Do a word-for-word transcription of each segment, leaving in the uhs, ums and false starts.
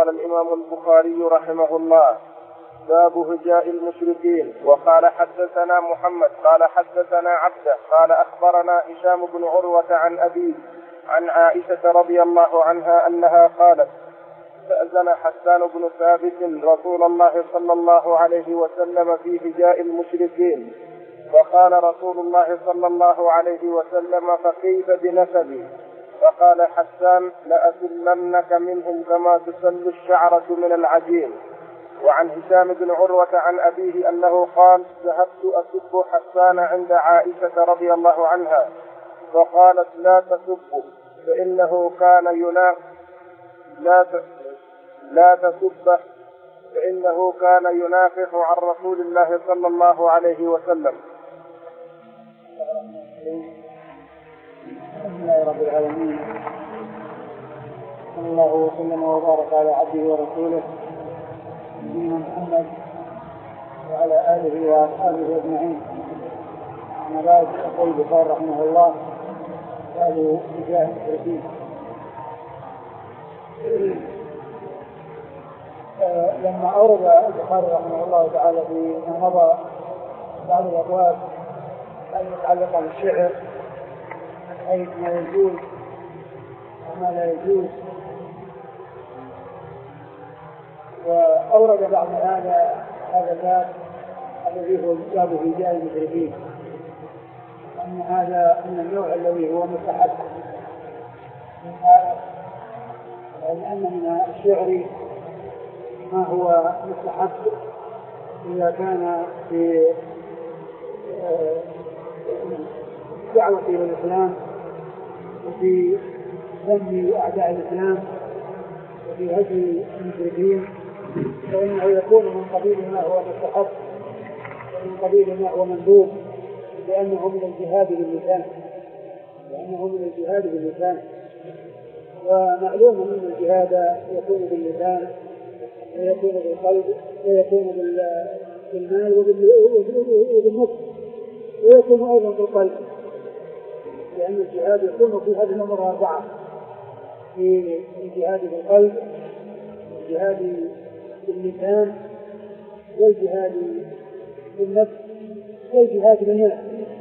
قال الإمام البخاري رحمه الله: باب هجاء المشركين. وقال حدثنا محمد قال حدثنا عبده قال أخبرنا هشام بن عروة عن أبيه عن عائشة رضي الله عنها أنها قالت: استأذن حسان بن ثابت رسول الله صلى الله عليه وسلم في هجاء المشركين، فقال رسول الله صلى الله عليه وسلم: فكيف بنسبي؟ فقال حسان: لأسلمنك منهم كما تسل الشعرة من العجين. وعن هشام بن عروة عن أبيه أنه قال: ذهبت أسب حسان عند عائشة رضي الله عنها، فقالت: لا تسبه فإنه كان ينافق لا ت... لا تسبه فإنه كان ينافق عن رسول الله صلى الله عليه وسلم. الحمد لله رب العالمين، صلى الله وسلم وبارك على عبده ورسوله نبينا محمد وعلى آله وأصحابه أجمعين. أما بعد، يقول البخاري رحمه الله: باب هجاء المشركين. لما أورد البخاري رحمه الله تعالى فيما مضى بعض الأبواب المتعلقة بالشعر، أي ما يجوز وما لا يجوز، وأورد بعض هذا هذا الباب الذي هو باب هجاء المشركين، أن هذا من النوع الذي هو مستحب، لأن من الشعر ما هو مستحب إذا كان في دعوة إلى الإسلام وفي ذم أعداء الإسلام وفي هجر المشركين، فإنه يكون من قبيل ما هو مستحب ومن قبيل ما هو مندوب، لأنه من الجهاد باللسان لأنه من الجهاد باللسان ومعلوم أن الجهاد يكون باللسان ويكون بالقلب ويكون بالمال وبالنفس ويكون أيضا بالقلب، لأن الجهاد يكون في هذه الأمور الأربعة: في الجهاد بالقلب والجهاد باللسان والجهاد بالنفس والجهاد بالمال.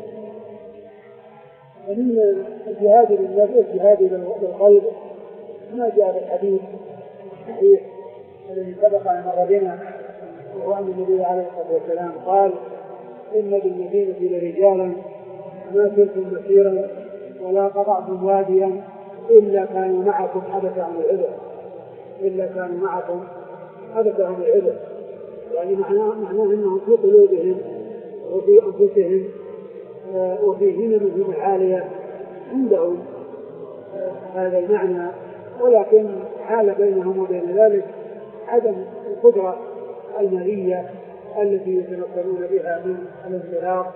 ومن الجهاد بالنفس والجهاد بالقلب ما جاء بالحديث الصحيح الذي سبق أن مر بنا، وهو أن النبي عليه الصلاة والسلام قال: إن بالمدينة لرجالا ما كنتم مسيرا ولا قطعتم واديا إلا كانوا معكم حدث عن العذر إلا كانوا معكم حدث عن العذر يعني معناه معناه أنهم في قلوبهم وفي أنفسهم وفي هممهم العالية عندهم هذا المعنى، ولكن حال بينهم وبين ذلك عدم القدرة المالية التي يتمكنون بها من الانطلاق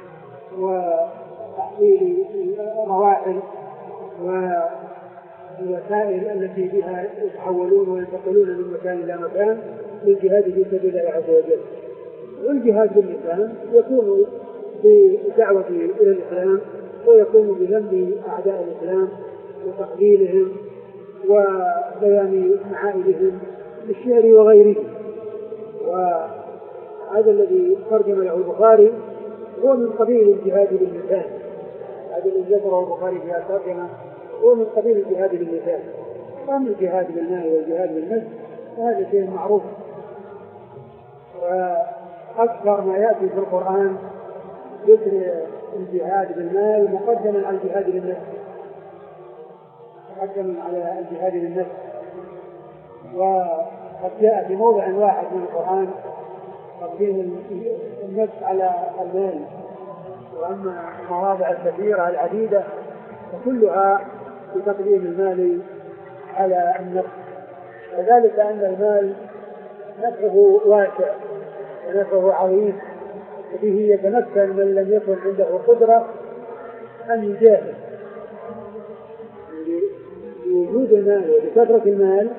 وتحصيل الرواحل والوسائل التي بها يتحولون وينتقلون من مكان إلى مكان للجهاد في سبيل الله عز وجل. والجهاد باللسان يكون بدعوة إلى الإسلام، ويكون بذم أعداء الإسلام وتقليلهم وبيان معائبهم بالشعر وغيره. وهذا الذي ترجم له البخاري هو من قبيل الجهاد باللسان، هذا الذي ذكره البخاري في الترجمة هو من قبيل الجهاد باللسان. وأما الجهاد بالمال والجهاد بالنفس فهذا شيء معروف، وأكثر ما يأتي في القرآن ذكر الجهاد بالمال مقدما على الجهاد بالنفس مقدما على الجهاد بالنفس وقد جاء في موضع واحد من القرآن تقديم النفس على المال، وأما المواضع الكثيرة العديدة فكلها بتقديم المال على النفس، وذلك أن المال نفعه واسع ونفعه عظيم، وبه يتمكن من لم يكن عنده قدرة أن يجاهد. بوجود المال وبكثرة المال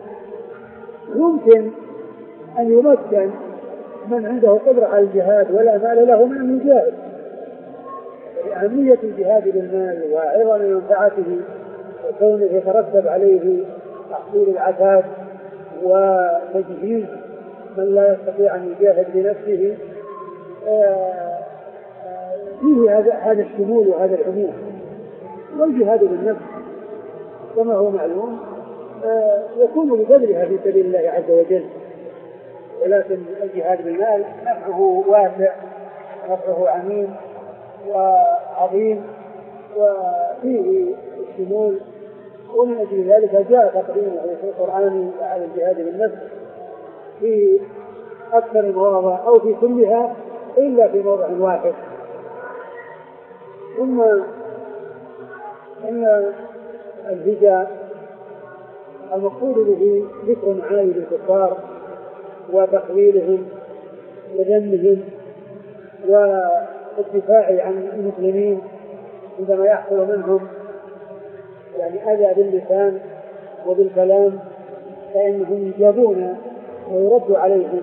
يمكن أن يمكن من عنده قدرة على الجهاد ولا مال له من أن يجاهد. أهمية الجهاد بالمال وعظم منفعته وكونه يترتب عليه تحصيل العفاف وتجهيز من لا يستطيع أن يجاهد بنفسه فيه هذا هذا الشمول وهذا العموم. والجهاد بالنفس كما هو معلوم يكون ببذلها في سبيل الله عز وجل، ولكن الجهاد بالمال نفعه واسع، نفعه عميم وعظيم وفيه الشمول، ومن أجل ذلك جاء تقديمه في القرآن على الجهاد بالنفس في أكثر مواضع أو في كلها إلا في موضع واحد. ثم إن الهجاء المقصود به ذكر معايب الكفار وتقليلهم وذمهم والدفاع عن المسلمين عندما يحصل منهم يعني أذى باللسان وبالكلام فإنهم يجابون ويرد عليهم.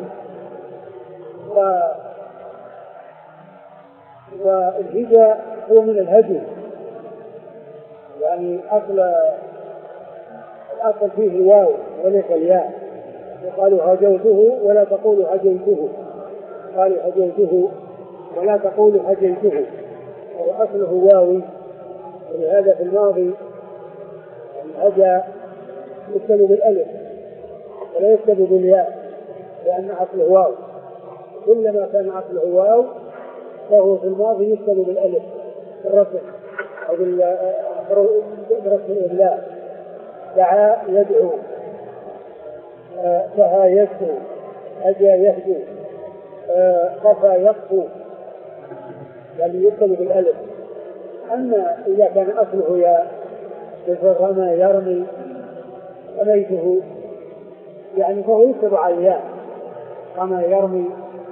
والهجاء هو من الهجو، يعني أصل الأصل فيه الواو وليس الياء، يقال هجوته ولا تقول هجيته، قالوا هجوته ولا تقول هجيته، وأصله واوي. ولهذا في الماضي الهجا يكتب بالألف ولا يكتب بالياء لأن أصله واو، كلما كان أصله واو فهو في الماضي يكتب بالألف بالرفع أو بالرفع الإبلاء. دعا يدعو، سها يسهو، أجا يهدو، قفى يقفو، يعني يكتب بالألف. أما إذا كان أصله يا رمى يرمي رميته يعني فهو يكتب على الياء، رمى يرمي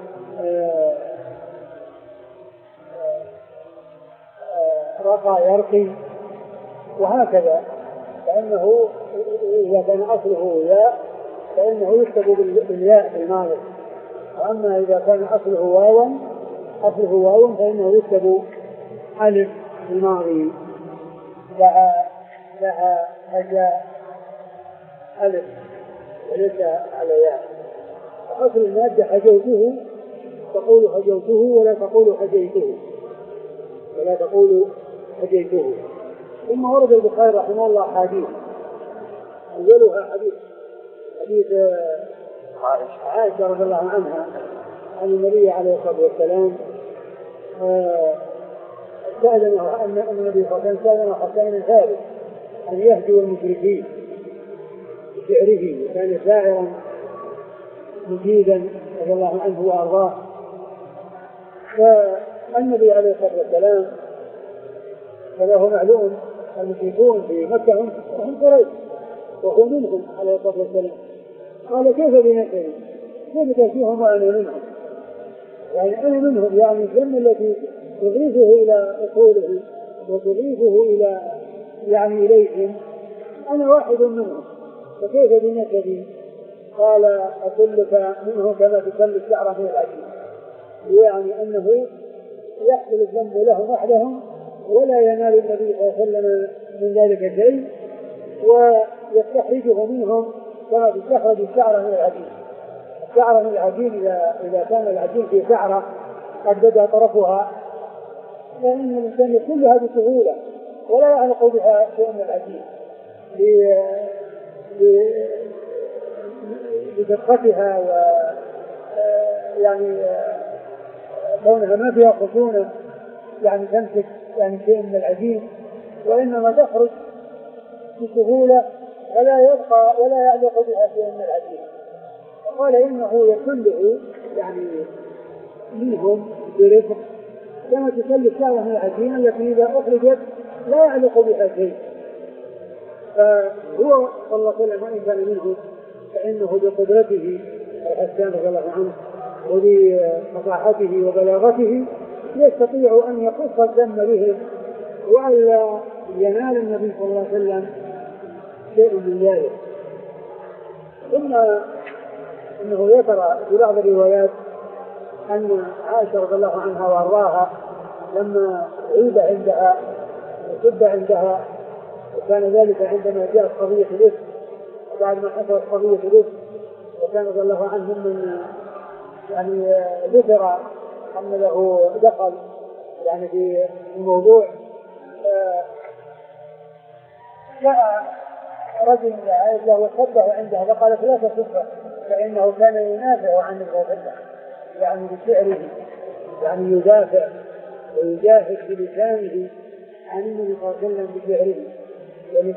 رقى يرقي وهكذا، فإنه إذا كان أصله ياء فإنه يكتب بالياء في الماضي. وأما إذا كان أصله واوا أصله واوا فإنه يكتب ألف في الماضي. دعا لها هجا ألف وليس على ياء. أصل المادة هجوته تقول هجوته ولا تقول هجيته ولا تقول هجيته. ثم ورد البخاري رحمه الله حديث أولها حديث حديث عائشة رضي الله عنها عن النبي عليه الصلاة والسلام استأذنه أن النبي صلى الله عليه وسلم استأذن حسين بن ثابت أن يهجو المشركين بشعره، وكان شاعرا مجيدا رضي الله عنه وأرضاه. فالنبي عليه الصلاة والسلام فله معلوم المشركون في مكة هم قريش وهو منهم عليه الصلاة والسلام. قال كيف بنفسه كيف تشيهم وأنا منهم، يعني أنا منهم، يعني الذم التي تضيفه إلى أصوله وتضيفه إلى يعني إليهم أنا واحد منهم، فكيف بنفسه؟ قال أدلك منه كما تسل الشعر من العجين، يعني أنه يحصل الذنب لهم وحدهم ولا ينال النبي صلى الله عليه وسلم من ذلك شيء، ويستخرجه منهم كما تستخرج الشعر من العجين. الشعر من العجين إذا, إذا كان العجين في شعرة قد بدا طرفها فإن الإنسان يكلها بسهولة ولا يعلق بها شيء من العجين بدقتها و يعني كونها ما فيها خشونة يعني تمسك يعني شيء من العجين، وإنما تخرج بسهولة ولا يبقى ولا يعلق بها شيء من العجين. قال إنه يكله يعني منهم برفق كما تسل الشعر من العجين التي إذا أخرجت لا يعلق بها شيء. فهو صلى الله عليه وسلم وإن كان منه فإنه بقدرته الحسان رضي الله عنه وبفصاحته وبلاغته يستطيع أن يقص الذم بهم وألا ينال النبي صلى الله عليه وسلم شيء من ذلك. ثم إنه ذكر في بعض الروايات أن عائشة رضي الله عنها وأرضاها لما عيد عندها وسب عندها، وكان ذلك عندما جاءت قضية الإفك، وبعد ما حصلت قضية الإفك وكان رضي الله عنه من يعني ذكر أن له دخل يعني في الموضوع. جاء رجل من عائشة وصبه عندها فقالت لا تصبه فإنه كان ينافع عن الغفلة يعني بشعره يعني يدافع ويجاهد بلسانه عن النبي صلى الله عليه وسلم بشعره يعني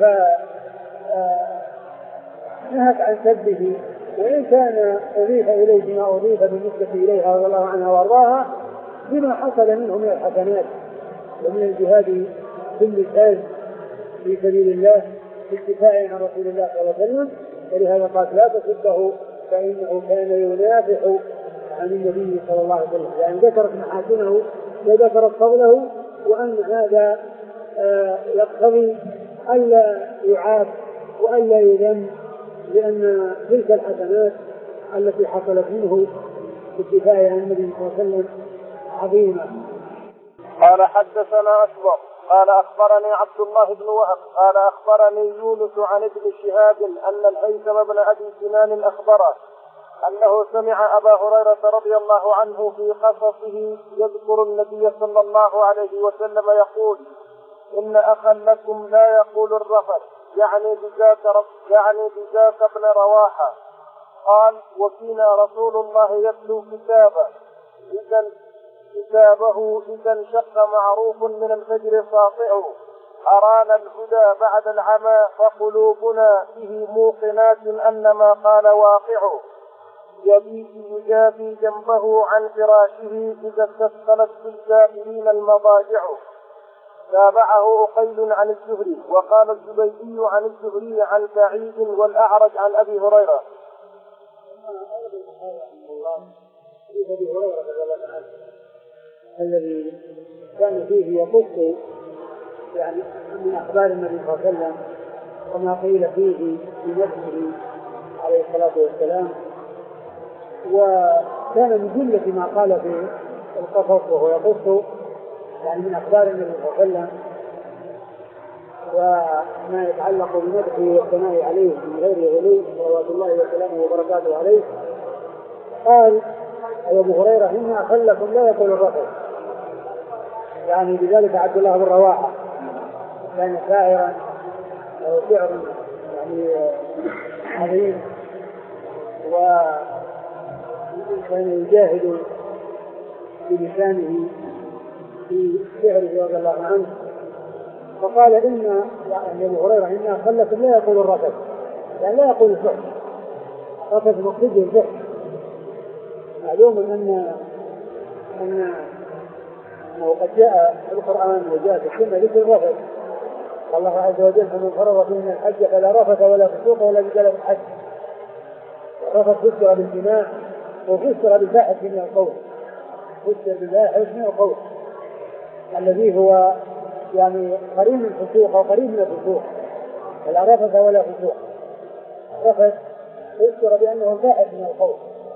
فنهت عن سبه وإن كان أضيف إليه ما أضيف بالنسبة إليها رضي الله عنها وأرضاها بما حصل منه من الحسنات ومن الجهاد باللسان في سبيل الله بالدفاع عن رسول الله صلى الله عليه وسلم. ولهذا قال لا تصبه فإنه كان ينافح عن النبي صلى الله عليه وسلم يعني ذكرت محاسنه وذكرت فضله وأن هذا آه يقتضي ألا يعاب وألا يذم لأن تلك الحسنات التي حصلت منه بالدفاع عن النبي صلى الله عليه وسلم عظيمة. قال حدثنا أشبر قال أخبرني عبد الله بن وهب قال أخبرني يونس عن ابن شهاب أن الهيثم بن أبي سنان أخبره أنه سمع أبا هريرة رضي الله عنه في قصصه يذكر النبي صلى الله عليه وسلم يقول إن أخا لكم لا يقول الرفث يعني بذاك رب يعني بذاك ابن رواحة. قال وفينا رسول الله يتلو كتابه إذا كتابه إذا انشق معروف من الفجر ساطع أرانا الهدى بعد العمى فقلوبنا به موقنات أن ما قال واقع يبيت يجافي جنبه عن فراشه إذا استثقلت بالكافرين المضاجع. تابعه أقيل عن الزهري وقال الزبيدي عن الزهري عن سعيد والأعرج عن أبي هريرة. أبي هريرة رضي الله عنه الذي كان فيه يقص يعني من أخبار النبي صلى الله عليه وسلم وما قيل فيه في نفسه عليه الصلاة والسلام وكان من جملة ما قال في القصص وهو يقص يعني من أخبار النبي صلى الله عليه وسلم وما يتعلق بمدحه والثناء عليه من غير غلو صلوات الله وسلامه وبركاته عليه. قال أبو هريرة إن أخا لكم لا يقول الرفث يعني بذلك عبد الله بن رواحة كان شاعرا أو شعر يعني عظيم وكان يجاهد بلسانه في شعره رضي الله عنه. فقال إن يعني أبو هريرة إن أخا لكم لا يقول الرفث يعني لا يقول الفحش رفث مقصده الفحش. معلوم أن أن أنه قد جاء في القرآن وجاء في السنة ذكر الرفث. الله عز وجل فمن فرض فيه الحج فلا رفث ولا فسوق ولا جدال في الحج. الرفث فسر بالجماع وفسر بالفاحش من القول فسر بالفاحش من القول الذي هو يعني قريب من الفسوق أو قريب من الفسوق فلا رفث ولا فسوق. الرفث فسر بأنه الفاحش من القول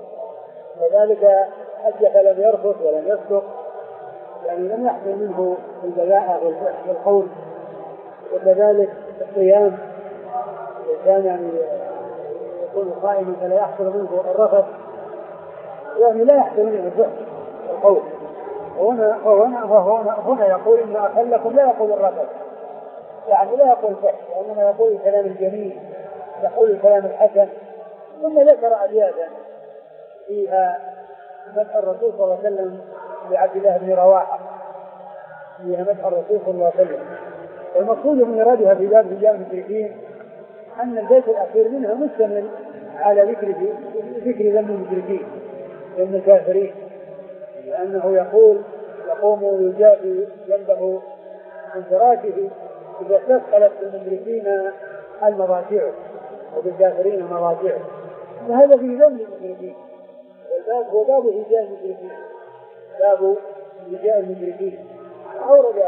وذلك حج فلم يرفث ولم يفسق يعني لم يحصل منه البلاء والقول. وكذلك الصيام الإنسان يعني يكون صائما فلا يحصل منه الرفث يعني لا يحصل منه الفحش القول. وهنا هنا هنا يقول إن أخا لكم لا يقول الرفث يعني لا يقول الفحش وإنما يقول الكلام الجميل يقول الكلام الحسن. ثم ذكر أبياتا فيها مدح الرسول صلى الله عليه وسلم لعبد الله بن رواحة فيها مدح الرسول صلى الله عليه وسلم. والمقصود من إرادها في باب رجال المشركين أن البيت الأخير منها مشتمل على ذكر ذكر ذم المشركين ذم الكافرين لأنه يقول يقوم ويجافي جنبه عن فراشه إذا استثقلت بالمشركين المضاجع وبالكافرين المضاجع. وهذا في ذم المشركين والباب هو باب هجاء المشركين باب هجاء المشركين. أورد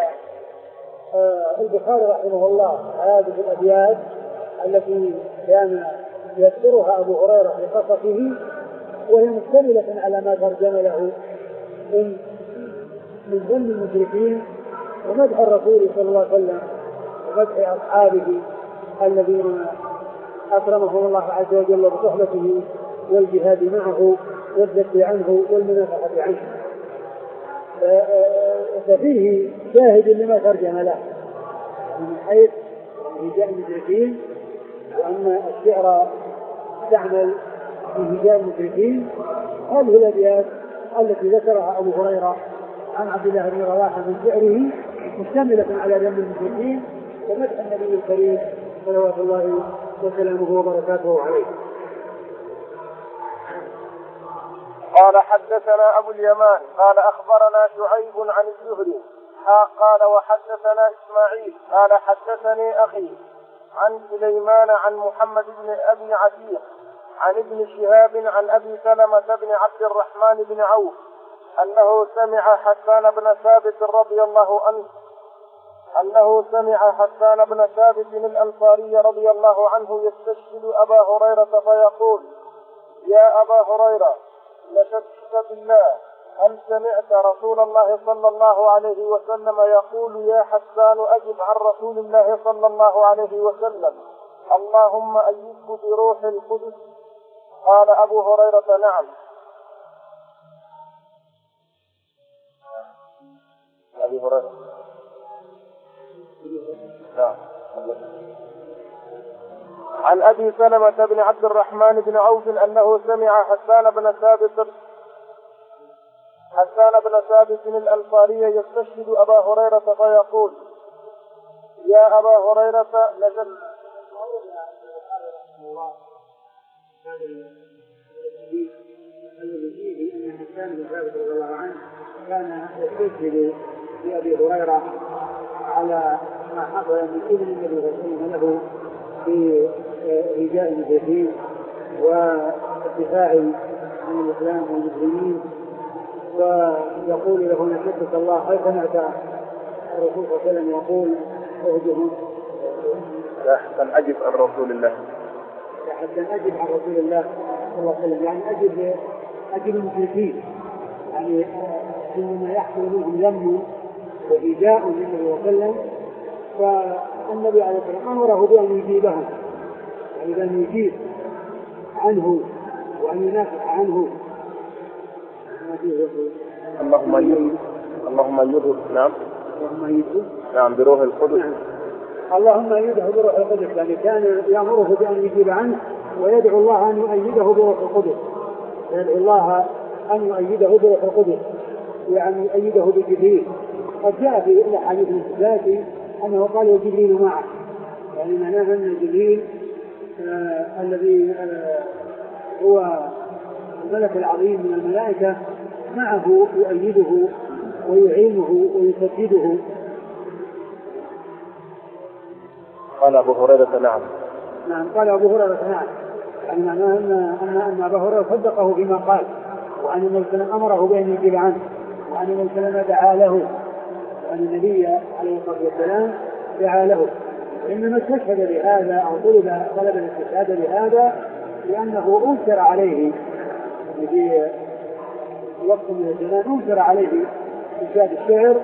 آه البخاري رحمه الله هذه الأبيات التي كان يذكرها أبو هريرة في قصته وهي مشتملة على ما ترجم له من من ذم المشركين ومدح الرسول صلى الله عليه وسلم ومدح أصحابه الذين أكرمهم الله عز وجل بصحبته والجهاد معه والذب عنه والمنافحة عنه. ففيه شاهد لما ترجم له من حيث هجاء المشركين، وأن الشعر استعمل في هجاء المشركين. هذه الأبيات التي ذكرها أبو هريرة عن عبد الله بن رواحة من شعره مشتملة على ذم المشركين ومدح النبي الكريم صلوات الله وسلامه وبركاته عليه. قال حدثنا أبو اليمان قال أخبرنا شعيب عن الزهري قال وحدثنا إسماعيل قال حدثني أخي عن سليمان عن محمد بن أبي عتيق عن ابن شهاب عن أبي سلمة بن عبد الرحمن بن عوف أنه سمع حسان بن ثابت رضي الله عنه أنه سمع حسان بن ثابت الأنصاري رضي الله عنه يستشهد أبا هريرة فيقول: يا أبا هريرة لشدك بالله، هل سمعت رسول الله صلى الله عليه وسلم يقول يا حسان أجب عن رسول الله صلى الله عليه وسلم اللهم أيده بروح القدس؟ قال أبو هريرة: نعم. أبي هريرة نعم. عن أبي سلمة بن عبد الرحمن بن عوف أنه سمع حسان بن ثابت حسان بن ثابت الأنصاري يستشهد أبا هريرة فيقول: يا أبا هريرة لجد الذي فيه أن حسان بن ثابت رضي الله عنه كان يستشهد بأبي هريرة على ما حصل من إذن النبي صلى الله عليه وسلم له في رجاء المشركين والدفاع عن الإسلام والمسلمين، ويقول له: نشدك الله، هل سمعت الرسول صلى الله عليه وسلم يقول اهجهم؟ لا حسن أجب عن رسول الله، لا حسن أجب عن رسول الله صلى الله عليه وسلم، يعني أجب أجب المشركين، يعني إنما يحصل منهم ذم وإيذاء للنبي صلى الله عليه وسلم، فالنبي عليه الصلاة والسلام أمره بأن يجيبهم، يعني بأن يجيب عنه وأن ينافع عنه. اللهم يجب اللهم يجب نعم اللهم يجب نعم بروح القدس. نعم. اللهم يجب بروح القدس، يعني كان يأمره بأن يجيب عنه ويدعو الله أن يؤيده بروح القدس، يدعو الله أن يؤيده بروح القدس، يعني يؤيده بجبريل. قد جاء في الأحاديث الثلاثة أنه قال وجبريل معه، يعني معناه أن جبريل آه الذي آه هو الملك العظيم من الملائكة معه يؤيده ويعينه ويسدده. قال أبو هريرة: نعم. نعم قال أبو هريرة: نعم، يعني معناه أن أن أبا هريرة صدقه فيما قال، وأن النبي صلى الله عليه وسلم أمره بأن يجيب عنه، وأن النبي صلى الله عليه وسلم دعا له، وأن النبي عليه الصلاة والسلام دعا له. إنما استشهد بهذا أو طلب طلب الاستشهاد بهذا لأنه أنكر عليه في وقت من الزمان، أنكر عليه إنشاد الشعر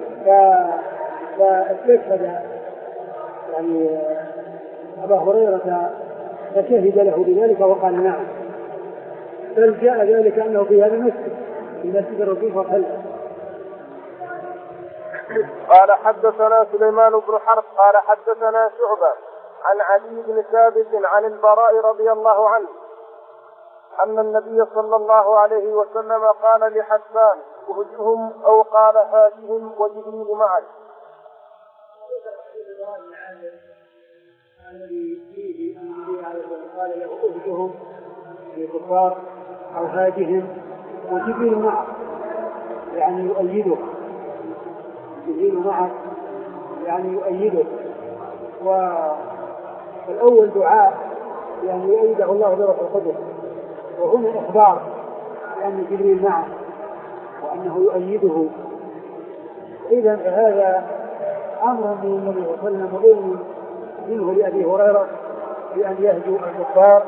فاستشهد يعني أبا هريرة فشهد له بذلك وقال: نعم. بل جاء ذلك أنه في هذا المسجد في مسجد الرسول صلى الله عليه وسلم. قال حدثنا سليمان بن حرب قال حدثنا شعبة عن علي بن ثابت عن البراء رضي الله عنه أن النبي صلى الله عليه وسلم قال لحسان: اهجهم، أو قال: هاجهم وجبريل معك. الذي فيه أن النبي عليه الصلاة والسلام قال له: اهجهم للكفار أو هاجهم وجبريل معك، يعني يؤيده، جبريل معك يعني يؤيده. والأول دعاء يعني يؤيده الله بروح القدس، وهنا إخبار لأن جبريل معه وأنه يؤيده. إذن هذا أمر من النبي صلى الله عليه وسلم وإذن منه لأبي هريرة بأن يهجو الكفار،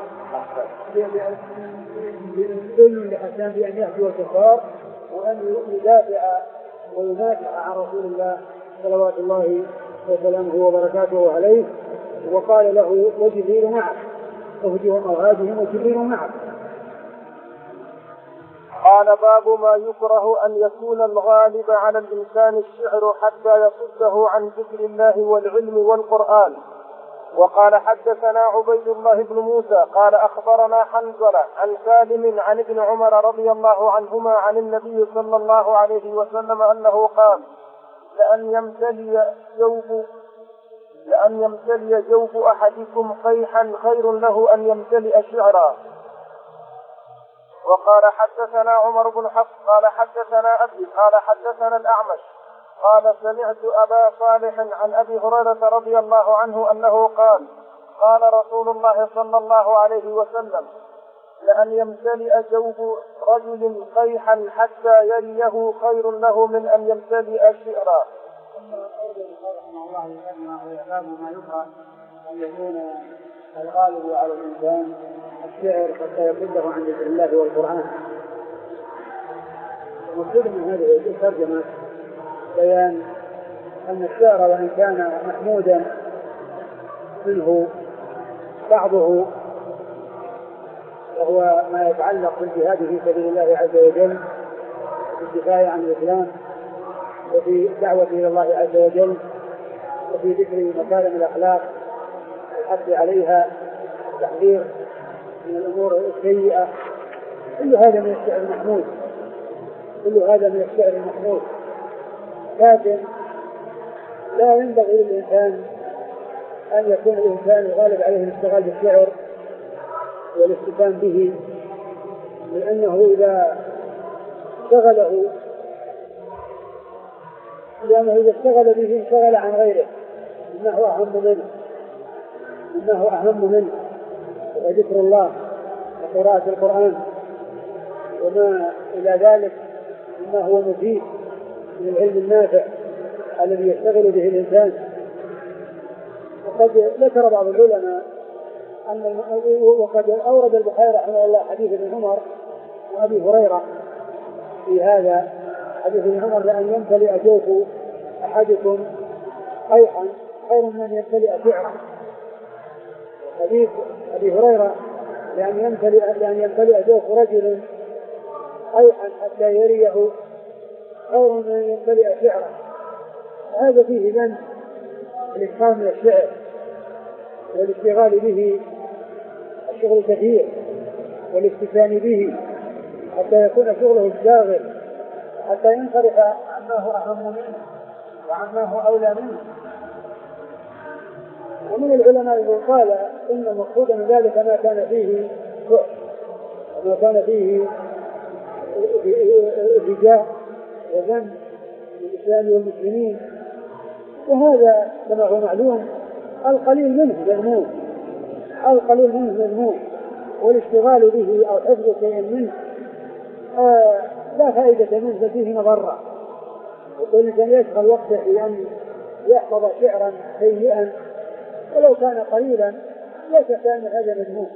إذن لحسان بأن يهجو الكفار وأن يدافع وينافع عن رسول الله صلوات الله وسلامه وبركاته عليه. وقال له: وجبريل معك، اهجهم أو هاجهم وجبريل معك، قال باب ما يكره أن يكون الغالب على الإنسان الشعر حتى يصده عن ذكر الله والعلم والقرآن. وقال حدثنا عبيد الله بن موسى قال أخبرنا حنظلة عن سالم عن ابن عمر رضي الله عنهما عن النبي صلى الله عليه وسلم أنه قال لأن يمتلي جوف لأن يمتلي جوف أحدكم قيحا خير له أن يمتلئ شعرا. وقال حدثنا عمر بن حفص قال حدثنا أبي قال حدثنا الأعمش قال سمعت أبا صالح عن أبي هريرة رضي الله عنه أنه قال قال رسول الله صلى الله عليه وسلم لأن يمتلئ جوف رجل قيحا حتى يريه خير له من أن يمتلئ شعرا. ما يقرأ أن يكون الغالب على الإنسان الشعر حتى يصده عن ذكر الله والقرآن. المقصود من هذه الترجمة بيان أن الشعر وإن كان محمودا منه بعضه وهو ما يتعلق بالجهاد في سبيل الله عز وجل في الدفاع عن الإسلام وفي الدعوة إلى الله عز وجل وفي ذكر مكارم الأخلاق والحث عليها التحذير من الأمور السيئة. كل هذا من الشعر المحمود كل هذا من الشعر المحمود لكن لا ينبغي للإنسان أن يكون الإنسان الغالب عليه الاشتغال بالشعر والاستفهام به، لأنه إذا اشتغله لأنه إذا اشتغل به انشغل عن غيره إنه أهم منه إنه أهم منه وذكر الله وقراءة القرآن وما إلى ذلك مما هو مفيد من العلم النافع الذي يشتغل به الإنسان. وقد ذكر بعض العلماء أن وقد أورد البخاري رحمه الله حديث ابن عمر وأبي هريرة في هذا حديث ابن عمر لأن يمتلئ جوف أحدكم قيحا خير من أن يمتلئ شعرا. حديث أبي هريرة لأن يمتلئ لأن يمتلئ جوف رجل قيحا حتى يريه خير من أن يمتلئ شعرا. هذا فيه من الإكثار من الشعر والاشتغال به الشغل كثير والاستفهام به حتى يكون شغله الشاغل حتى ينصرف عما هو أهم منه وعما هو أولى منه. ومن العلماء من قال إن المقصود من ذلك ما كان فيه فحش وما كان فيه ارتجاء وذنب للإسلام والمسلمين، وهذا كما هو معلوم القليل منه مذموم القليل منه مذموم والاشتغال به أو حفظ شيء منه آه لا فائدة منه ففيه مضرة. والإنسان يشغل وقته بأن يحفظ شعرا سيئا ولو كان قليلا ليس كان هذا مذموم.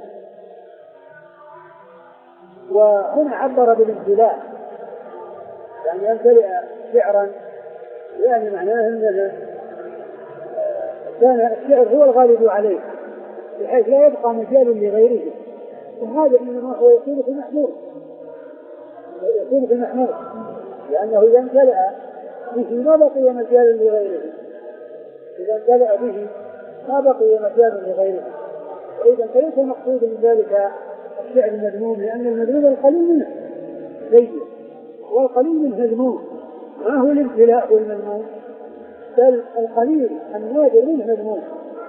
وهنا عبر بالابتلاء يعني يمتلئ شعرا يعني معناه أن كان الشعر هو الغالب عليه بحيث لا يبقى مجال لغيره، وهذا إنما هو يكون في المحمود يكون في المحمود لأنه إذا امتلأ به ما بقي مجال لغيره إذا امتلأ به ما بقي مجال لغيره. وإذا فليس المقصود من ذلك الشعر المذموم لأن المذموم القليل منه سيء والقليل منه مذموم. ما هو الابتلاء والمذموم بل القليل النادر منه مذموم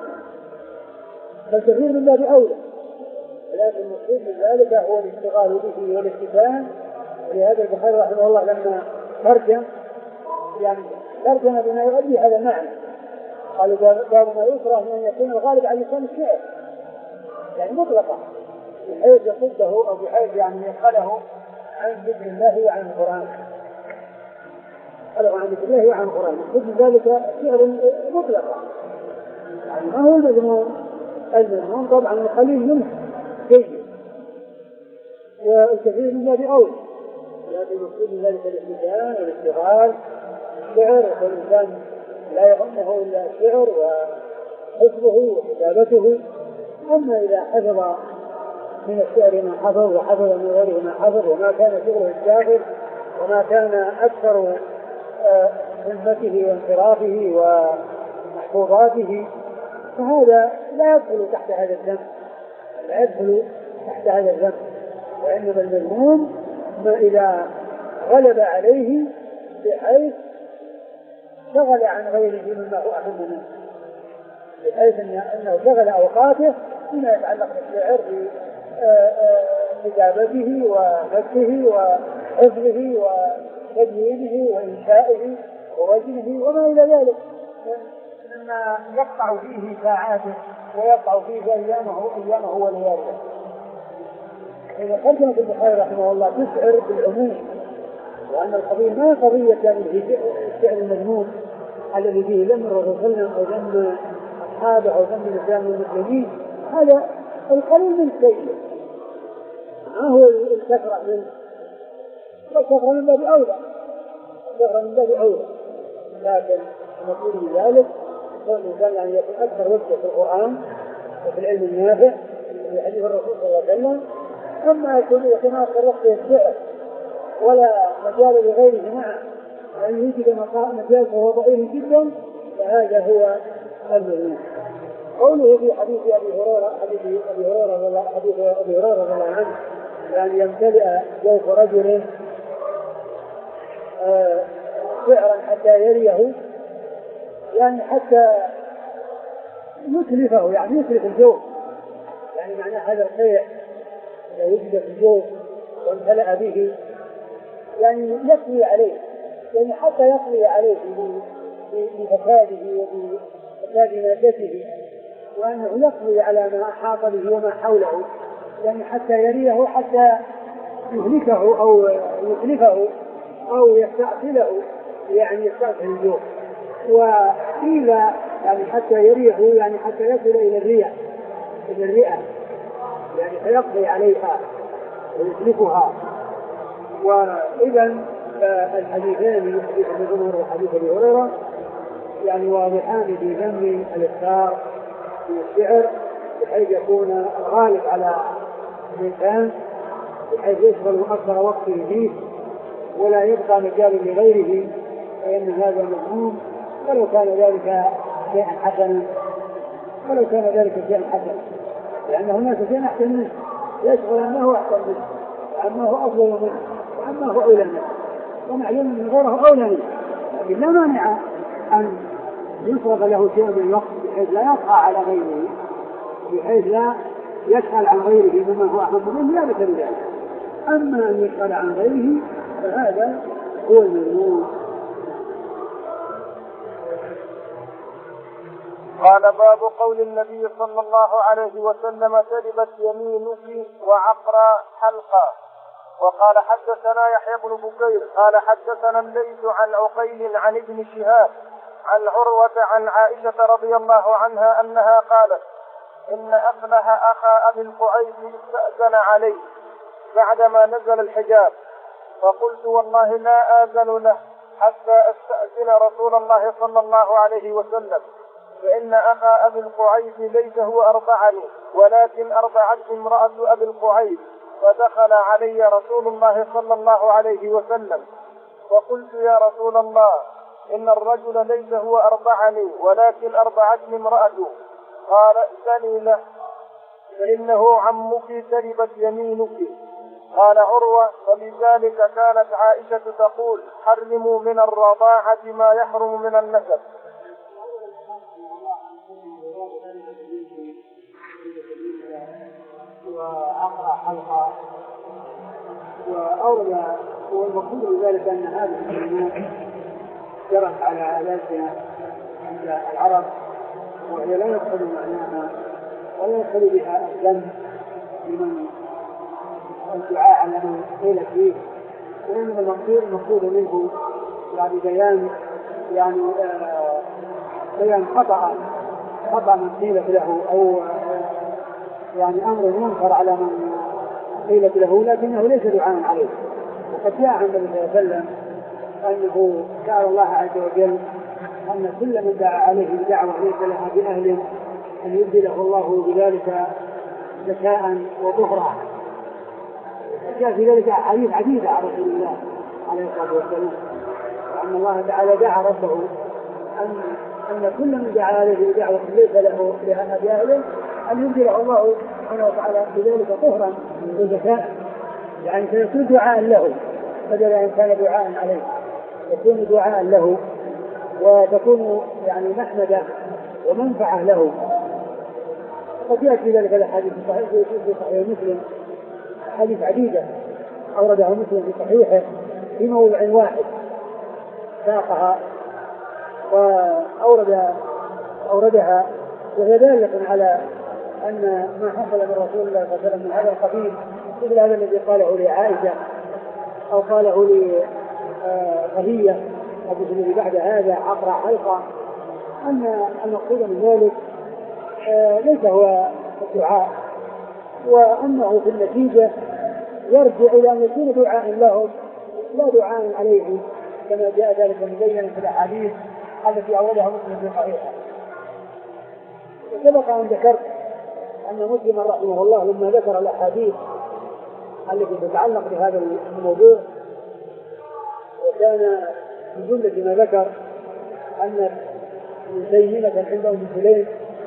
بل كثير من باب أولى، ولكن المقصود من ذلك هو الاشتغال به والاستفهام. ولهذا البخاري رحمه الله لما ترجم يعني ترجم بما يؤدي هذا المعنى قالوا باب ما يكره أن يكون الغالب على لسان الشعر يعني مطلقا بحيث يصده أو بحيث يعني يقله عن ذكر الله وعن القرآن قالوا عن ذكر الله وعن القرآن. ضد ذلك شعر مطلقا يعني ما هو المذموم المذموم طبعا القليل منه سيء والكثير من ذلك أول، لكن المقصود من ذلك الاستفهام والاشتغال الشعر والإنسان لا يهمه إلا الشعر وحفظه وكتابته. أما إذا حفظ من الشعر ما حفظ وحفظ من غيره ما حفظ، وما كان شغله الشاغل، وما كان أكثر همته وانصرافه ومحفوظاته، فهذا لا يدخل تحت هذا الذنب، لا يدخل تحت هذا الذنب. وإنما المذموم ما إذا غلب عليه بحيث شغل عن غيره مما هو أهم منه، بحيث أنه شغل أوقاته فيما يتعلق بالشعر بكتابته ونفسه وحفظه وتدوينه وإنشائه ووزنه وما إلى ذلك مما يقطع فيه ساعاته ويقطع فيه أيامه أيامه ولياله. إذا ترجمة البخاري رحمه الله تشعر بالعموم، وأن القضية ما قضية يعني الشعر المذموم الذي فيه ذم الرسول صلى الله عليه وسلم أو ذم أصحابه أو ذم الإسلام والمسلمين، هذا القليل من شيء، ما هو الكثرة منه، والكثرة من باب أولى، الكثرة من باب أولى. لكن نقول بذلك كون الإنسان يعني يكون أكثر وجه في القرآن وفي العلم النافع في حديث الرسول صلى الله عليه وسلم، أما يكون يكون أكثر وقت الشعر ولا مجال لغيره معه وأن يوجد مجال فهو ضئيل جدا، فهذا هو المذموم. قوله في حديث أبي هريرة حديث أبي هريرة حديث أبي هريرة رضي الله عنه يعني يمتلئ جوف رجل شعرا حتى يريه، يعني حتى يتلفه، يعني يتلف الجوف، يعني معنى هذا القيع إذا وجد في الجوف وامتلأ به يعني يقضي عليه، يعني حتى يقضي عليه بفساده وبفساد مادته، وأنه يقضي على ما أحاط به وما حوله، يعني حتى يريه حتى يهلكه أو يتلفه أو يستأصله، يعني يستأصل الجوف. وقيل يعني حتى يريه يعني حتى يصل إلى الرئة إلى الرئة يعني فيقضي عليها ويتلفها. وإذا الحديثان حديث ابن عمر وحديث أبي هريرة يعني واضحان في ذم الإكثار في الشعر، بحيث يكون الغالب على الإنسان، بحيث يشغل أكثر وقته فيه ولا يبقى مجال لغيره، فإن هذا مذموم ولو كان ذلك شيئا حسنا، ولو كان ذلك شيئا حسنا، لأن هناك شيء أحسن منه يشغل أنه أحسن منه وأنه أفضل منه وأنه أولى منه، ومعلوم من غيره أولى منه، لكن لا مانع أن يفرض له شيء من الوقت بحيث لا يقع على غيره، بحيث لا يسأل عن غيره مما هو أحسن منه، لا بأس بذلك. أما أن يسأل عن غيره فهذا هو المذموم. قال باب قول النبي صلى الله عليه وسلم تربت يمينك وعقرى حلقا. وقال حدثنا يحيى بن بكير قال حدثنا الليث عن عقيل عن ابن شهاب عن عروة عن عائشة رضي الله عنها أنها قالت إن أفلح أخا أبي القعيد استأذن عليه بعدما نزل الحجاب، فقلت والله لا آذن له حتى أستأذن رسول الله صلى الله عليه وسلم، فإن أخا أبي القعيد ليس هو أرضعني ولكن أرضعتني امرأة أبي القعيد، فدخل علي رسول الله صلى الله عليه وسلم، وقلت يا رسول الله إن الرجل ليس هو أرضعني ولكن أرضعتني امرأته، قال ائذني له فإنه عمك تربت يمينك. قال عروة ولذلك كانت عائشة تقول حرموا من الرضاعة ما يحرم من النسب. وأقرأ حلقة وأولى، والمقصود بذلك أن هذه الكلمات جرت على الألسنة عند العرب، وهي لا يدخل معناها ولا يدخل بها الذم لمن الدعاء على من قيل فيه، وإنما المقصود المقصود منه يعني بيان يعني آه بيان خطأ خطأ من قيلت له، أو يعني أمر ينكر على من قيلت له لكنه ليس دعاء عليه. وقد جاء عن النبي صلى الله عليه وسلم أنه سأل الله عز وجل أن كل من دعا عليه بدعوة ليس لها بأهل أن يبدله الله بذلك ذكاء وظهرا. جاء في ذلك حديث عديدة عن رسول الله عليه الصلاة والسلام أن الله تعالى دعا ربه أن أن كل من دعا عليه دعوة ليس له لها بأهله أن يبدله الله سبحانه وتعالى بذلك طهرا وذكاء، يعني سيكون دعاء له بدل أن كان دعاء عليه، يكون دعاء له وتكون يعني محمدة ومنفعة له. وقد يأتي ذلك الحديث الصحيح في صحيح مسلم، حديث عديدة أورده مسلم في صحيحه في موضع واحد ساقها وأورد أوردها، وهي دالة على أن ما حصل من رسول الله صلى الله عليه وسلم من هذا القبيل مثل هذا الذي قاله لعائشة أو قاله لقضية أبو الذي بعد هذا عقر حلقة، أن المقصود من ذلك ليس هو الدعاء، وأنه في النتيجة يرجع إلى أن يكون دعاء لهم لا دعاء عليه كما جاء ذلك مبينا في الأحاديث التي أولها مسلم في صحيحه. وسبق أن ذكرت أن مسلم رحمه الله لما ذكر الأحاديث التي تتعلق بهذا الموضوع، وكان من جملة ما ذكر أن سيدة عند أم سليم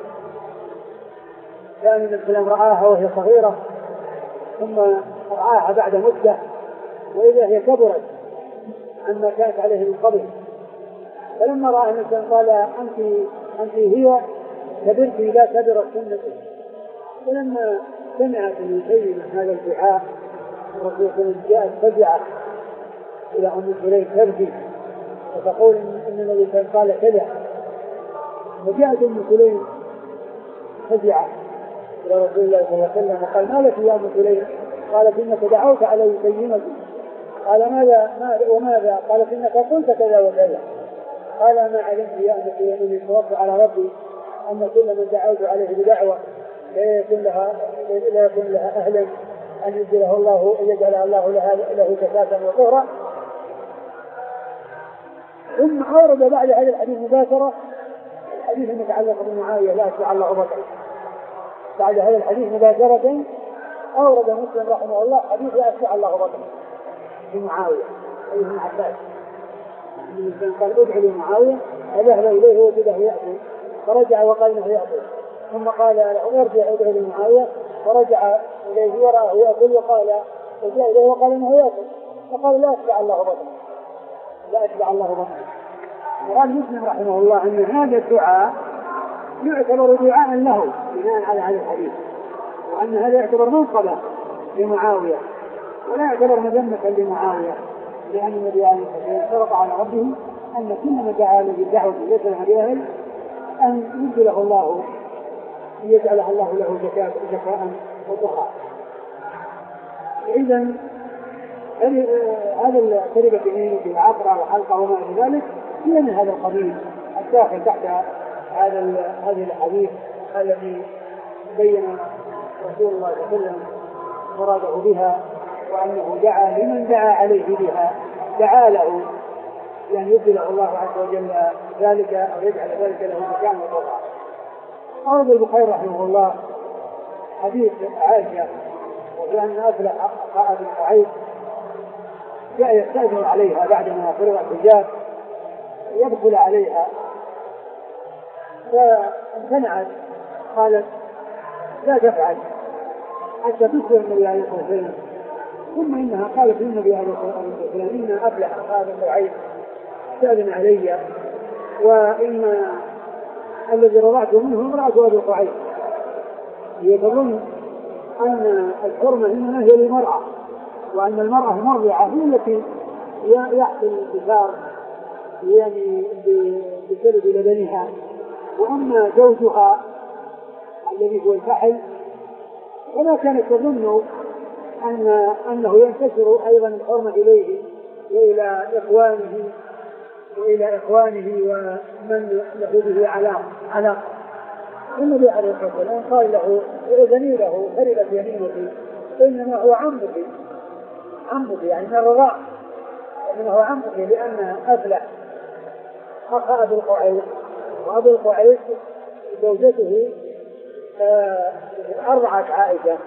كان النبي صلى الله عليه وسلم رآها وهي صغيرة ثم رآها بعد مدة وإذا هي كبرت عما كانت عليه من قبل، فلما رأى النبي صلى الله عليه وسلم قال أنت أنت هي كبرت لا كبرت سنتك. فلما سمعت من سيدنا هذا الدعاء الرسول صلى الله عليه وسلم جاءت فزعت إلى أم سليم تبكي وتقول إن النبي صلى الله عليه وسلم قال كذا، وجاءت أم سليم فزعت إلى رسول الله صلى الله عليه وسلم وقال ما لك يا أم سليم؟ قالت إنك دعوت علي سيمتي. قال ماذا ماذا وماذا؟ قالت إنك قلت كذا وكذا. قال ما علمت يا أم سليم أني توفى على ربي أن كل من دعوت عليه بدعوة لا يكون لها لا يكون لها أهلا أن يجعله الله يجعل الله لها له زكاة وطهرا. ثم أورد بعد هذا الحديث مباشرة الحديث المتعلق بمعاوية لا أشبع الله بطل. بعد هذا الحديث مباشرة أورد مسلم رحمه الله حديث لا أشبع الله بطل بمعاوية أي ابن عباس. الإنسان قال ادعو لمعاوية فذهب إليه وجده يأكل فرجع وقال إنه يأكل، ثم قال ارجع ادعو لمعاوية فرجع إليه وراه يأكل وقال رجع إليه وقال إنه يأكل، فقال لا أشبع الله بطل لا أشبع الله بطل. وقال مسلم رحمه الله أن هذا الدعاء يعتبر دعاء له بناء على هذا الحديث، وأن هذا يعتبر منقبة لمعاوية ولا يعتبر مذمة لمعاوية، لأن النبي عليه الصلاة والسلام شرط على ربه أن كل من دعا له بالدعوة ليس لها بأهل أن يبدله الله يجعلها الله له زكاة زكاء وطهرا. إذا هذا الكلمة في عقرة وحلقة وما إلى ذلك هي من هذا القبيل الداخل تحت هذا هذه الحديث الذي بين رسول الله صلى الله عليه وسلم مراده بها، وأنه دعا لمن دعا عليه بها دعا له يعني يبدله الله عز وجل ذلك أو يجعل ذلك له زكاة وطهرا. أورد البخاري رحمه الله حديث عائشة وفي أن أفلح قائد القعيد جاء يستأذن عليها بعدما فرغ الحجاب يدخل عليها فامتنعت، قالت لا تفعل حتى تخبر النبي عليه الصلاة والسلام. ثم إنها قالت للنبي عليه الصلاة والسلام إن أفلح قائد القعيد استأذن علي وإن الذي رضعته منه امرأة أبي القعيد. هي تظن أن الحرمة إنما هي للمرأة، وأن المرأة المرضعة هي التي يحصل الانتصار يعني بسبب لبنها، وأما زوجها الذي هو الفحل وما كانت تظن أن أنه ينتشر أيضا الحرمة إليه وإلى إخوانه وإلى إخوانه ومن له به علاقة. النبي عليه الصلاة والسلام قال له إذني له هربت يمينك إنما هو عمك عمك يعني من الرضاع، إنما هو عمك لأن أفلح أخا أبي القعيد، وأبي القعيد زوجته أرضعت عائشة،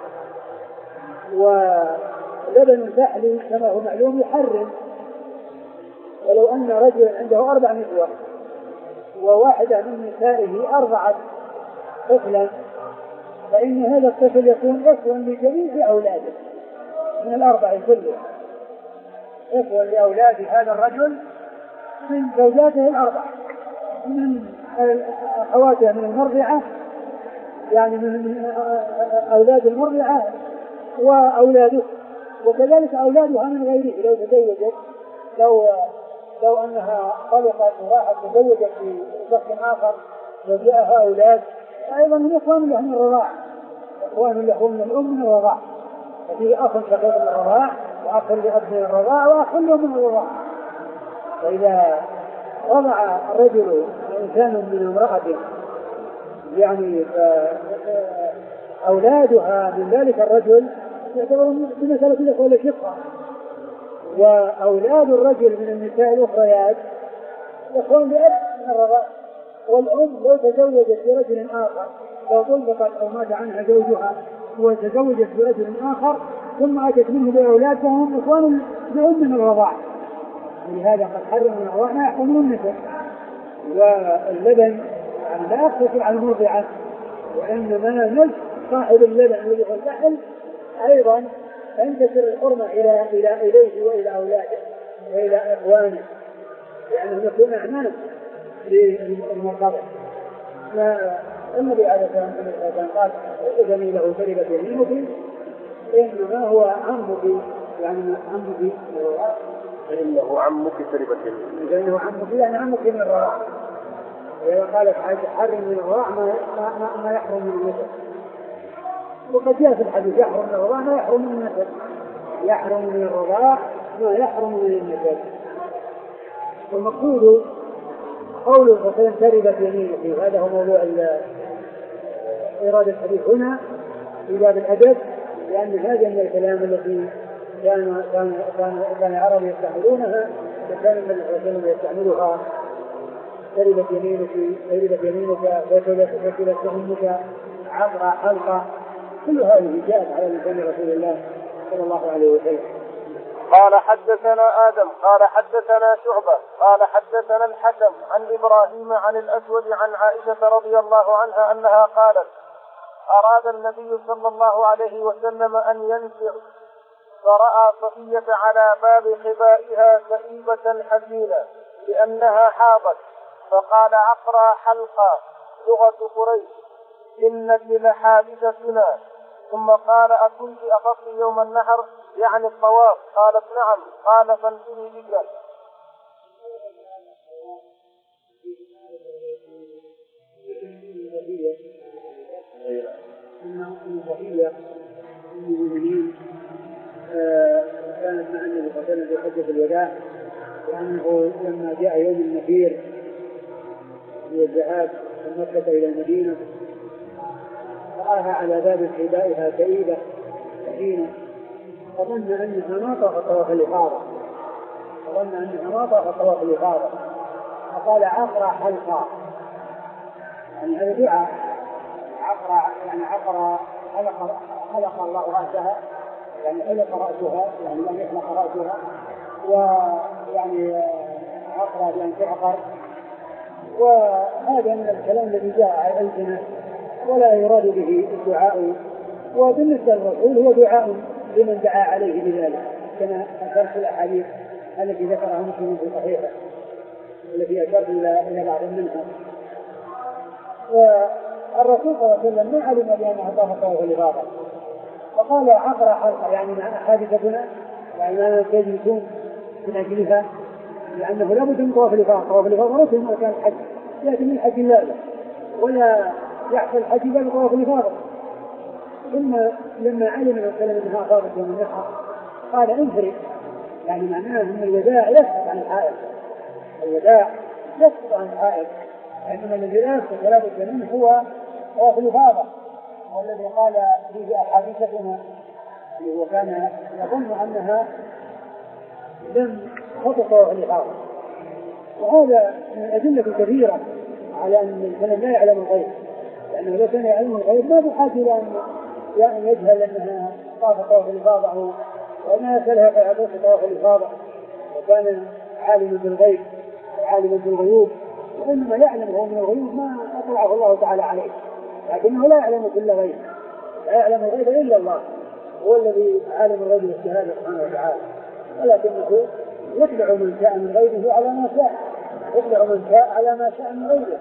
ولبن الفحل كما هو معلوم يحرم، ولو أن رجل عنده أربع نسوة وواحدة من نسائه أرضعت طفلا فإن هذا الطفل يكون إخوة لجميع أولاده من الأربع كلها، إخوة لأولاد هذا الرجل من زوجاته الأربع، من أخواته من المرضعة، يعني من أولاد المرضعة وأولاده، وكذلك أولادها من غيره لو تزوجت، لو لو أنها طلقت وراحت تزوجت في شخص آخر وجاءها أولاد أيضا من إخوان لهم من الرضاع، إخوان لهم من الأم من الرضاع، ففيه أخ شقيق من الرضاع وأخ لأب من الرضاع وأخ لهم من الرضاع. فإذا رضع الرجل إنسان من امرأة يعني أولادها من ذلك الرجل يعتبرون بمثابة الإخوة الشقة، وأولاد الرجل من النساء الأخريات يكون لأب من الرضاع. والأم لو تزوجت برجل آخر، لو طلقت أو مات عنها زوجها وتزوجت برجل آخر ثم أتت منه بأولاد فهم إخوان لأم من الرضاع، ولهذا قد حرم من الرضاع ما يحكم من النساء. واللبن يعني لا يقتصر على المرضعة، وإنما نفس صاحب اللبن الذي هو الفحل أيضا تنتشر الحرمة إلى إلى إليه وإلى أولاده وإلى إخوانه، لأنهم يكون أعمام للمرضعة. النبي عليه الصلاة والسلام قال إذن له شربت يمينك إنما هو عمك، يعني عمك إنه عمك شربت يمينك، إنه عمك يعني عمك من الرضاع. وإذا قالت حرم من الرضاع ما, ما, ما يحرم من النسب، وقد جاء في الحديث يحرم من الرضاع ما يحرم من النسب، يحرم من الرضاع ما يحرم من النسب. والمقصود قول الرسول شربت يمينك، هذا هو موضوع إرادة الحديث هنا في باب الأدب، لأن هذا من الكلام الذي كان كان كان كان العرب يستعملونها، وكان النبي صلى الله عليه وسلم يستعملها. شربت يمينك، شربت يمينك، وكلت أمك، عبر حلقة، كل هذه جاءت على لسان رسول الله صلى الله عليه وسلم. قال حدثنا آدم قال حدثنا شعبة قال حدثنا الحكم عن إبراهيم عن الأسود عن عائشة رضي الله عنها أنها قالت أراد النبي صلى الله عليه وسلم أن ينفر، فرأى صفية على باب خبائها كئيبة حزينة لأنها حاضت، فقال عقرى حلقا لغة قريش إنك لحادثتنا، ثم قال أكنت أخف يوم النحر يعني الطواف؟ قالت نعم. قال فانزلي بك. أن صفية أم المؤمنين كانت مع النبي صلى الله عليه وسلم في حجة الوداع، وأنه لما جاء يوم النفير هو الذهاب من مكة إلى المدينة رآها على باب حذائها كئيبة حزينة، فظن أنها ما طاقت طواف الإفاضة، فظن أنها ما طاقت طواف الإفاضة، فقال عقرى حلقا، يعني هذا دعاء عقرى، يعني عقرى حلق حلق الله رأسها، يعني حلق رأسها، يعني لم يحلق رأسها، ويعني عقرى بأن تعقر. وهذا من الكلام الذي جاء على الألسنة ولا يراد به الدعاء، وبالنسبة للرسول هو دعاء لمن دعا عليه بذلك، كما أشرت الأحاديث التي ذكرها مسلم في صحيحه التي أشرت إلى بعض منها. والرسول صلى الله عليه وسلم ما علم بأنها طافت طواف الإفاضة، فقال عقرى حلقة، يعني معنى حادثتنا، يعني ما يكون من أجلها، لأنه لا بد من طواف الإفاضة، طواف الإفاضة ركن من أركان الحج، يأتي من الحج لا ولا يحصل الحج إلا بطواف الإفاضة. ثم لما علم الرسول أنها أفاضت يوم النحر قال انفرد، يعني معناه أن الوداع يسقط عن الحائط، الوداع يسقط عن الحائط، إنما الذي لا يسقط ولا بد منه هو طواف الإفاضة، والذي قال فيه أحاديثنا اللي هو كان يظن أنها لم تخطط طواف الإفاضة. وهذا من الأدلة الكثيرة على أن الإنسان لا يعلم الغيب، لأنه لو كان يعلم الغيب ما بحاجة إلى أن يجهل أنها طاف طواف الإفاضة وأنها سلها فيعطوك طواف الإفاضة، وكان عالما بالغيب عالما بالغيوب، وإنما يعلم هو من الغيوب ما أطلعه الله تعالى عليه، لكنه لا يعلم كل غيب، لا يعلم الغيب إلا الله، هو الذي عالم الغيب والشهادة سبحانه وتعالى، ولكنه يطلع من شاء من غيره على ما شاء، يطلع من شاء على ما شاء من غيره.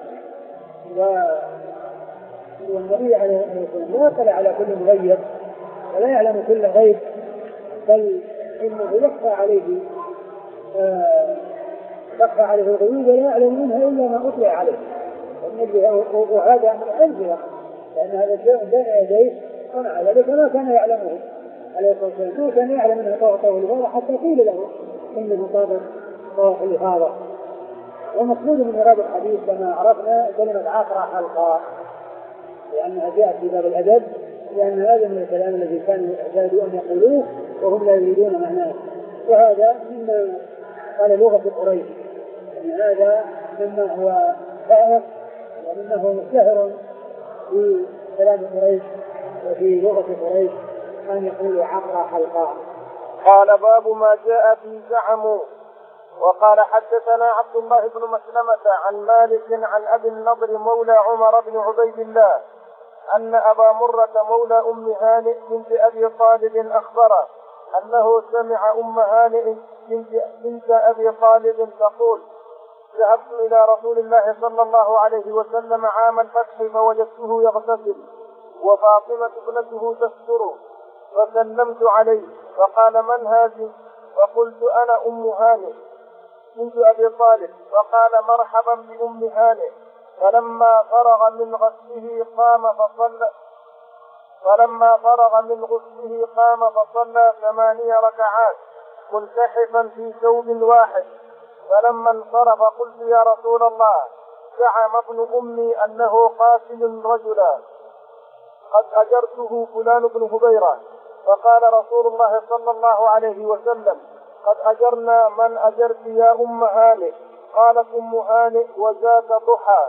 والنبي عليه الصلاة والسلام لا يطلع على كل مغيب ولا يعلم كل غيب، بل إنه يخفى عليه آه يخفى عليه الغيوب ولا يعلم منها إلا ما أطلع عليه، وهذا من أنزله، لأن هذا شيء بين يديه صنع ذلك ما كان يعلمه عليه الصلاة والسلام، ما كان يعلم أنه طاف طواف الإفاضة حتى قيل له إنه طاف طواف الإفاضة. ومقصود من إرادة الحديث كما عرفنا كلمة عقرة حلقاء، لأنها جاءت في باب الأدب، لأن هذا من الكلام الذي كانوا يعتادوا أن يقولوه وهم لا يريدون معناه، وهذا مما قال لغة قريش، يعني هذا مما هو فائق ومما هو مشتهر في كلام قريش وفي لغة قريش أن يقولوا عقرة حلقاء. قال باب ما جاء في زعموا. وقال حدثنا عبد الله بن مسلمة عن مالك عن أبي النضر مولى عمر بن عبيد الله أن أبا مرة مولى أم هانئ بنت أبي طالب أخبره أنه سمع أم هانئ بنت أبي طالب تقول: ذهبت إلى رسول الله صلى الله عليه وسلم عام الفتح فوجدته يغتسل وفاطمة ابنته تستره، فسلمت عليه فقال: من هذه؟ وقلت: أنا أم هانئ بنت أبي طالب. فقال: مرحبا بأم هانئ. فلما فرغ من غسله قام فصلى فلما فرغ من غسله قام فصلى ثماني ركعات ملتحفا في ثوب واحد. فلما انصرف قلت: يا رسول الله، زعم ابن أمي أنه قاتل رجلا قد أجرته فلان بن هبيرة. فقال رسول الله صلى الله عليه وسلم: قد أجرنا من أجرت يا أم هانئ. قالت أم هانئ: وذاك ضحى.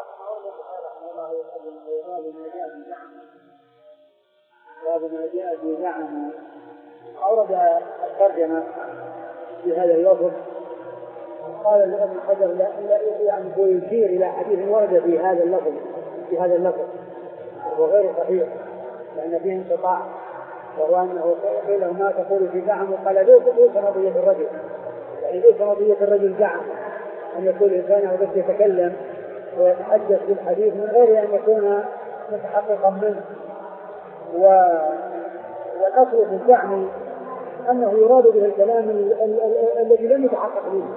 باب ما جاء في زعم. أورد الترجمة في هذا اللفظ، قال ابن حجر لا يعني هو يشير إلى حديث ورد في هذا اللفظ في هذا اللفظ وهو غير صحيح لأن فيه انقطاع، وهو أنه قيل له: ما تقول في زعم؟ وقال: ليس مضية الرجل، يعني ليس مضية الرجل زعم أن يكون إنسان بس يتكلم ويتحدث بالحديث من غير أن يكون متحققا منه. والأصل في الزعم أنه يراد به الكلام الذي لم يتحقق منه،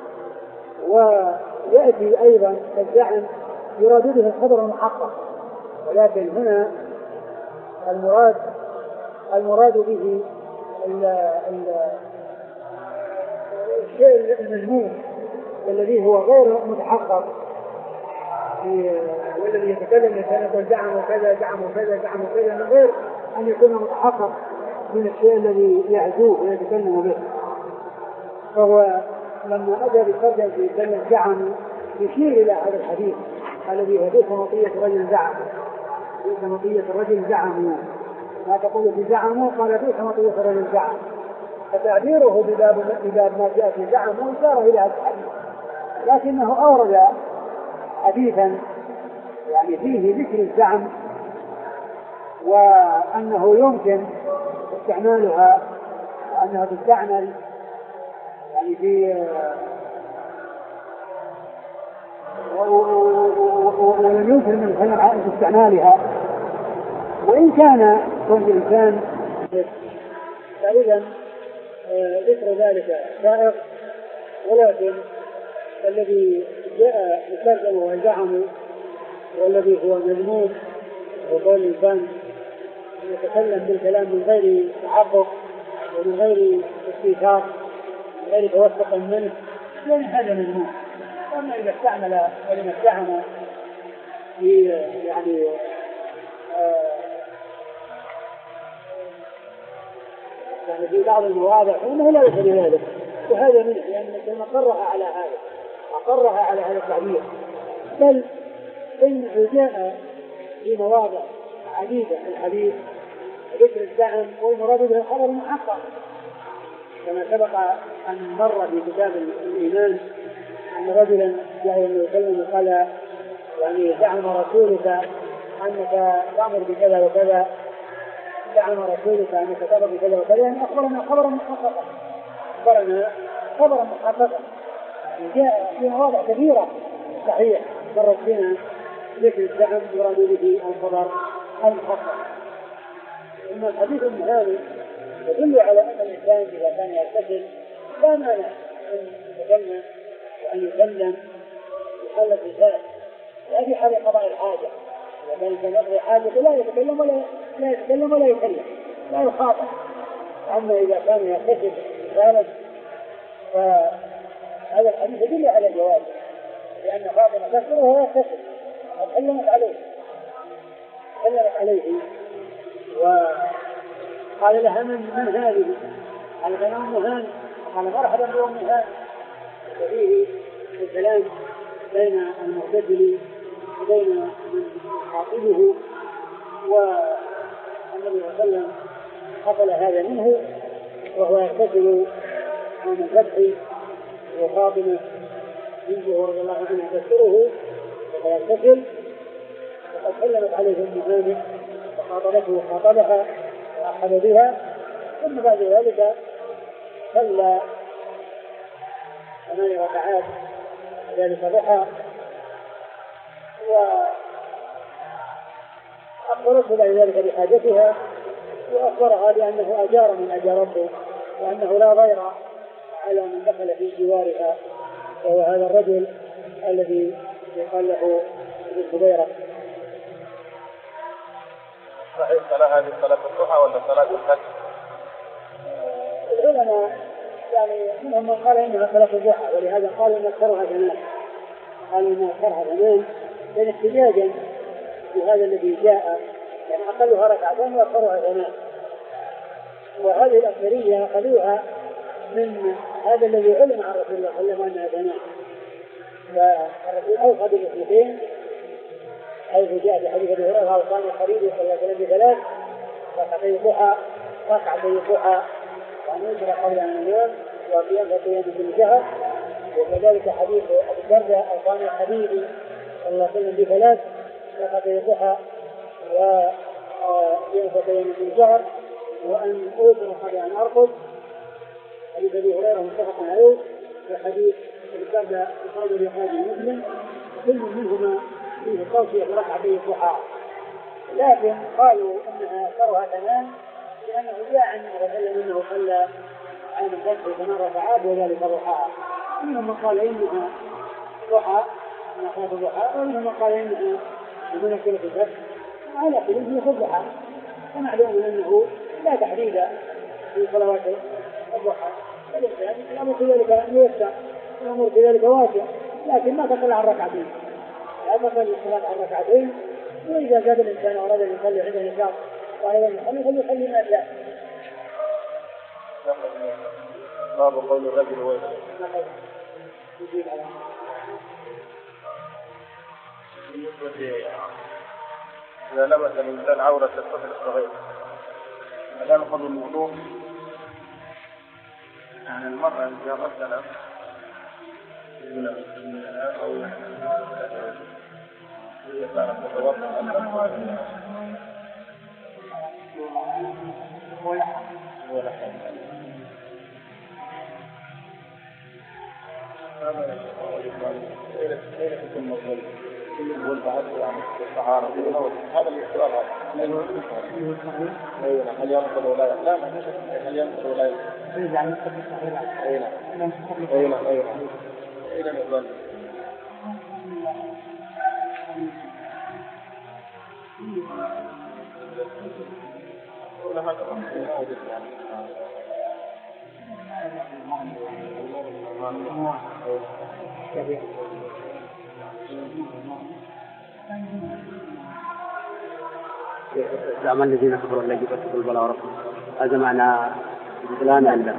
ويأتي أيضا الزعم يراد به الخبر المحقق، ولكن هنا المراد المراد به ال ال الشيء المجموع الذي هو غير متحقق، والذي يتكلم الإنسان يقول زعم وكذا زعم وكذا زعم وكذا من غير أن يكون متحقق من الشيء الذي يعزوه ويتكلم به. فهو لما أتى بالترجمة في كلمة زعم يشير إلى هذا الحديث الذي هو ليس مطية الرجل زعم، ليس مطية الرجل زعم. ما تقول في زعم؟ قال: ليس مطية الرجل زعم. فتعبيره بباب بباب ما جاء في زعم وإشارة إلى هذا الحديث، لكنه أورد حديثا يعني فيه ذكر الزعم وأنه يمكن استعمالها، وأنها تستعمل يعني في ولم يمكن من خلال استعمالها، وإن كان كل إنسان فإذا ذكر ذلك سائغ، ولكن الذي جاء مترجم وزعم والذي هو مذموم وقول الإنسان يتكلم بالكلام من غير تحقق ومن غير استيثاق من غير توثق منه، يعني هذا مذموم. أما إذا استعمل كلمة زعم في يعني آه يعني في بعض المواضع فإنه لا يفعل ذلك، وهذا منه لأن كما قرها على هذا أقرها على هذا التعبير، بل إنه جاء في مواضع عديدة في الحديث ذكر الزعم والمراد به الخبر المحقق، كما سبق أن مر في كتاب الإيمان أن رجلا جاء النبي صلى الله عليه وسلم قال يعني زعم رسولك أنك تأمر بكذا وكذا، زعم رسولك أنك تأمر بكذا وكذا، يعني أخبرنا خبرا محققا، أخبرنا خبرا محققا. جاء في مواضع كثيرة صحيح مرت بنا ذكر الزعم يراد به الخبر المحقق. أما الحديث المهاني يدل على أن الإنسان إذا كان يغتسل لا مانع أن يتكلم وأن يسلم يخلص لسانه، لا في حال قضاء الحاجة. إذا كان الإنسان يقضي حاجته لا يتكلم ولا لا يتكلم ولا يكلم لا يخاطب. أما إذا كان يغتسل رسالا فهذا الحديث يدل على الجواز، لأن فاطمة تغسل وهو يغتسل وسلمت عليه سلمت عليه وقال لها من من هذه؟ قال لها أم هاني. قال مرحبا بأم هاني. وفيه الكلام بين المغتسل وبين من خاطبه، والنبي صلى الله عليه وسلم حصل هذا منه وهو يغتسل عن الفتح، وفاطمة بنته رضي الله عنها تذكره وهو يغتسل، وقد سلمت عليه أم هاني وخاطبته وخاطبها وأخذ بها. ثم بعد ذلك صلى ثمان ركعات ذلك ضحى، وأخبرته بعد ذلك بحاجتها وأخبرها بأنه أجار من أجارته وأنه لا ضير على من دخل في جوارها، وهو هذا الرجل الذي يقال له ابن الزبيرة. صحيح صلاة هذه صلاة الضحى ولا صلاة الفجر؟ العلماء يعني منهم من قال إنها صلاة الضحى، ولهذا قالوا إن أكثرها ثمان، قالوا إن أكثرها ثمان لأن احتجاجا بهذا الذي جاء، يعني أقلها ركعتين وأكثرها ثمان. وهذه الأكثرية أخذوها من هذا الذي علم عن رسول الله صلى الله عليه وسلم أنها ثمان، فالرسول أوصى بالاثنتين حيث جاء في حديث أبي هريرة وكان الخليل صلى الله عليه وسلم بثلاث ركعتي الضحى ركعتي الضحى وأن يجرى قبل أن ينام وقيام فتيان بالجهر. وكذلك حديث أبي الدرداء أوصاني الحبيب صلى الله عليه وسلم بثلاث ركعتي الضحى وقيام فتيان بالجهر وأن أوتر قبل أن أرقد. حديث أبي هريرة متفق عليه، وحديث أبي الدرداء إخراج الرقاب المسلم، كل منهما فيه توصية بركعتي الضحى. لكن قالوا انها اكثرها ثمان لانه جاء عن الرسول انه صلى عن الفتح ثمان ركعات وذلك ضحاها. منهم من قال انها ضحى انها صلاه الضحى، ومنهم من قال انها منزله الفتح، وعلى كل هي الضحى. ومعلوم انه لا تحديد في صلوات الضحى، فالانسان الامر في ذلك يوسع الامر في ذلك واسع، لكن ما تقل عن ركعتين، لا تقل الصلاه عن ركعتين. وإذا زاد الإنسان أراد أن يصلي عنده نشاط وأيضا يصلي فليصلي ما شاء. باب قول الرجل ويل. إذا لمس الإنسان عورة الطفل الصغير هل ينقض الوضوء؟ يعني المرأة إذا غسلت أو ولا هذا الاختلاف هل ينقض ولا لا؟ هل ينقض ولا لا؟ أين أين أين أين الظن؟ ولا هذا موجود زعم الذين كفروا الذي فتحوا البلاء ورسول هذا معنى الكلام عندنا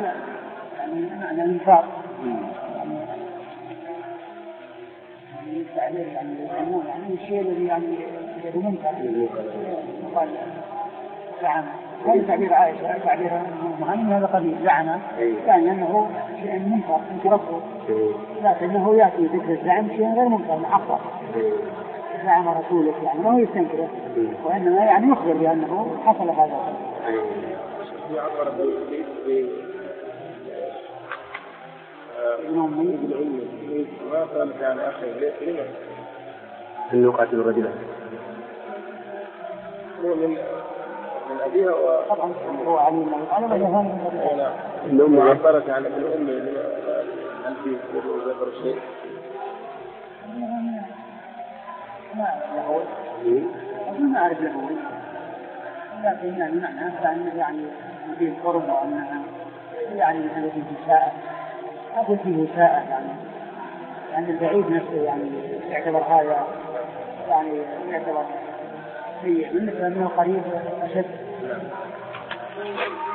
يعني معنى النفاق التعبير يعني يعني الشيء الذي يعني يكون منكر قال لعن. هذا تعبير عائشة تعبير مهم هذا قليل لعنة يعني أنه شيء منكر انكرته لكنه يأتي ذكر اللعن شيء غير منكر محقق لعن رسولك يعني ما هو يستنكره وإنما يعني يخبر بأنه حصل هذا. ما كانت يعني أخي ليه أنه قاتل الرجل من من أبيها طبعا هو علي على ما الأم عبرت عن ابن أمي هل في ذكر شيء؟ ما له ما أعرف له لكن يعني معناه كأنه يعني في قرب وأنها يعني التي في ساعة أقول فيه ساعة يعني يعني البعيد نفسه يعني يعتبر هذا يعني يعتبر سيء بالنسبة من القريب أشد.